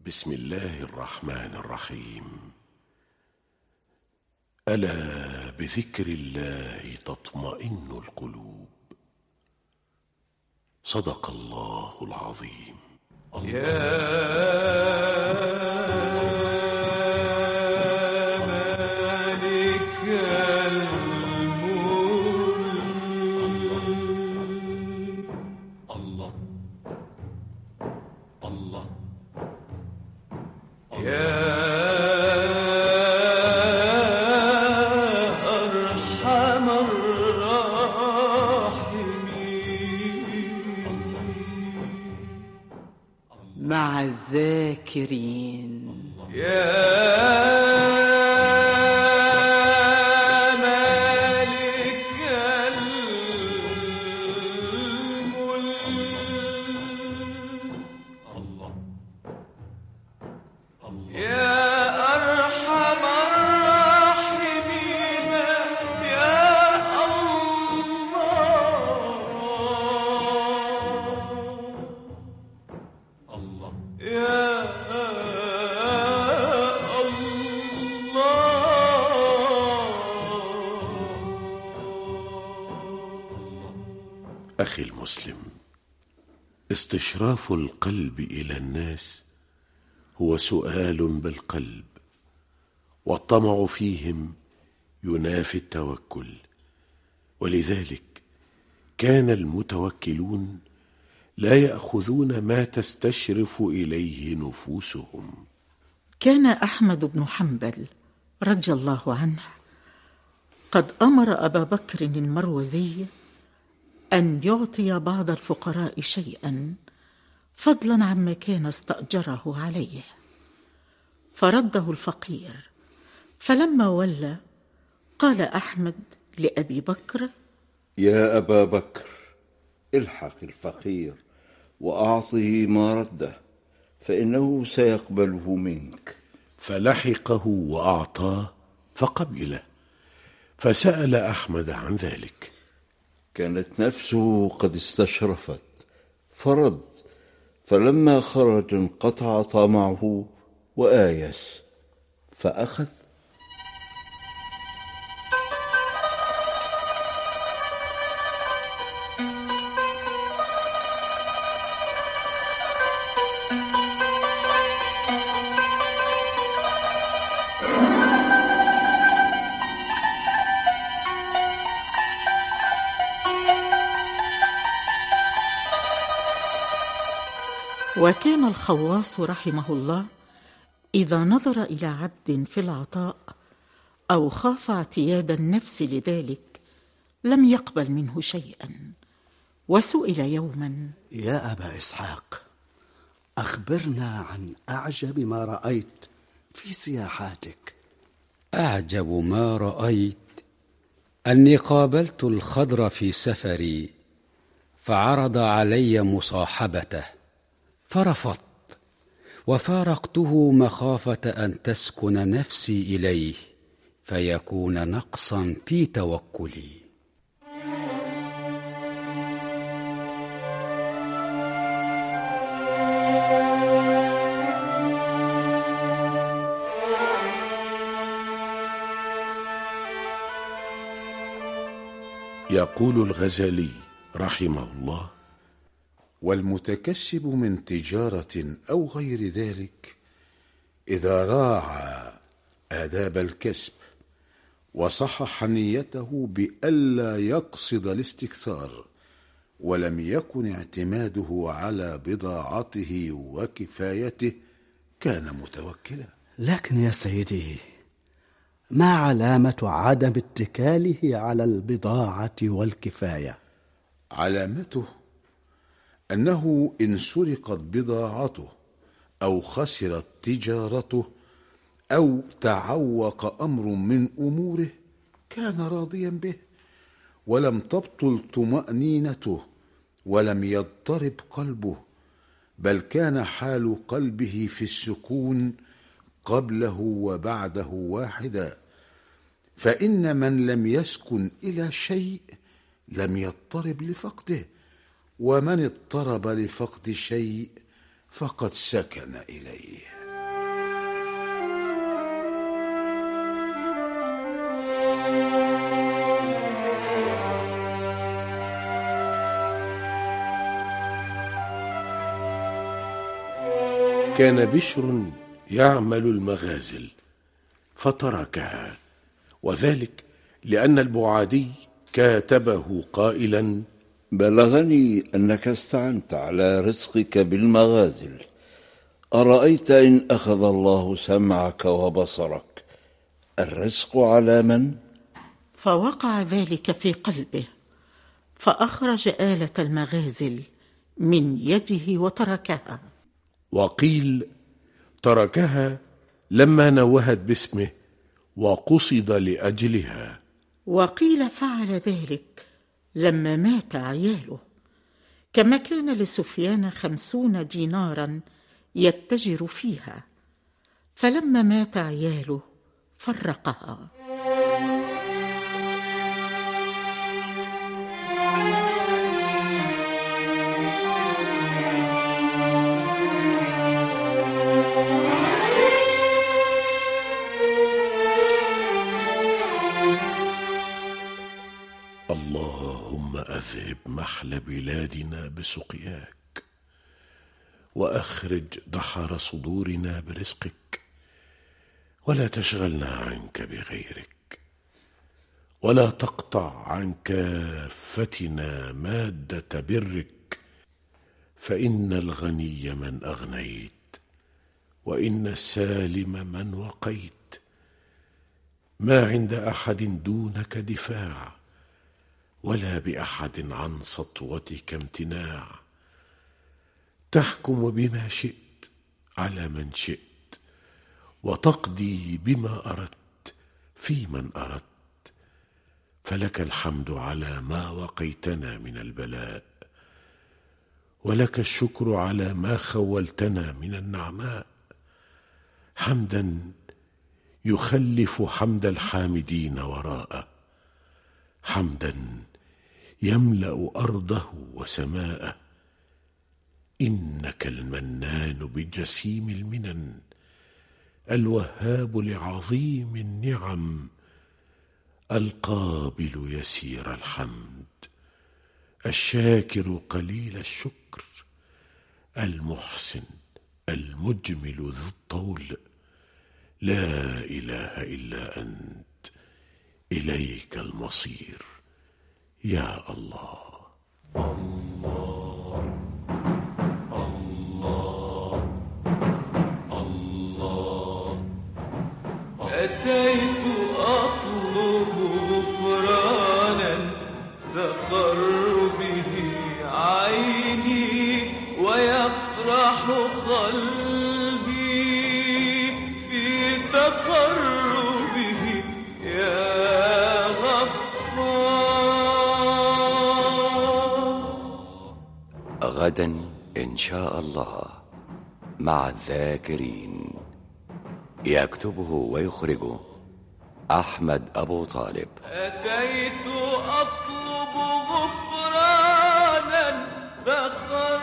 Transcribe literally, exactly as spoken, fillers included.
بسم الله الرحمن الرحيم. ألا بذكر الله تطمئن القلوب. صدق الله العظيم. يا مالك الملك. الله الله يا أرحم الراحمين. مع الذاكرين. يا مالك الملك. الله يا أرحم الراحمين. يا الله الله يا أخي المسلم، استشراف القلب إلى الناس هو سؤال بالقلب، والطمع فيهم ينافي التوكل، ولذلك كان المتوكلون لا يأخذون ما تستشرف إليه نفوسهم. كان أحمد بن حنبل رضي الله عنه قد أمر أبا بكر المروزي أن يعطي بعض الفقراء شيئا فضلا عما كان استأجره عليه، فرده الفقير. فلما ولى قال أحمد لأبي بكر: يا أبا بكر، الحق الفقير وأعطه ما رده، فإنه سيقبله منك. فلحقه وأعطاه فقبله، فسأل أحمد عن ذلك. كانت نفسه قد استشرفت فرد، فلما خرج انقطع طمعه وآيس فأخذ. وكان الخواص رحمه الله إذا نظر إلى عبد في العطاء أو خاف اعتياد النفس لذلك لم يقبل منه شيئا. وسئل يوما: يا أبا إسحاق، أخبرنا عن أعجب ما رأيت في سياحاتك. أعجب ما رأيت أني قابلت الخضر في سفري فعرض علي مصاحبته فرفضت، وفارقته مخافة أن تسكن نفسي إليه فيكون نقصا في توكلي. يقول الغزالي رحمه الله: والمتكسب من تجارة أو غير ذلك إذا راعى آداب الكسب وصحح نيته بألا يقصد الاستكثار، ولم يكن اعتماده على بضاعته وكفايته، كان متوكلا. لكن يا سيدي، ما علامة عدم اتكاله على البضاعة والكفاية؟ علامته أنه إن سرقت بضاعته أو خسرت تجارته أو تعوق أمر من أموره كان راضيا به، ولم تبطل طمأنينته ولم يضطرب قلبه، بل كان حال قلبه في السكون قبله وبعده واحدا. فإن من لم يسكن إلى شيء لم يضطرب لفقده، ومن اضطرب لفقد شيء فقد سكن إليه. كان بشر يعمل المغازل فتركها، وذلك لأن البعادي كاتبه قائلا: بلغني أنك استعنت على رزقك بالمغازل، أرأيت إن أخذ الله سمعك وبصرك الرزق على من؟ فوقع ذلك في قلبه، فأخرج آلة المغازل من يده وتركها. وقيل تركها لما نوهت باسمه وقصد لأجلها، وقيل فعل ذلك لما مات عياله، كما كان لسفيان خمسون دينارا يتجر فيها، فلما مات عياله فرقها. اللهم أذهب محل بلادنا بسقياك، وأخرج دحر صدورنا برزقك، ولا تشغلنا عنك بغيرك، ولا تقطع عن كافتنا مادة برك، فإن الغني من أغنيت، وإن السالم من وقيت، ما عند أحد دونك دفاع، ولا بأحد عن سطوتك امتناع، تحكم بما شئت على من شئت، وتقضي بما أردت في من أردت، فلك الحمد على ما وقيتنا من البلاء، ولك الشكر على ما خولتنا من النعماء، حمدا يخلف حمد الحامدين وراءه، حمدا يملأ أرضه وسماءه، إنك المنان بجسيم المنن، الوهاب لعظيم النعم، القابل يسير الحمد، الشاكر قليل الشكر، المحسن المجمل ذو الطول، لا إله إلا أنت، إليك المصير يا الله. الله الله الله، أتيت أطلب غفرانا تقر به عيني، ويفرح قلبي في تقربه يا غفار. غدا إن شاء الله مع الذاكرين، يكتبه ويخرجه أحمد أبو طالب. أتيت أطلب غفرانا تقر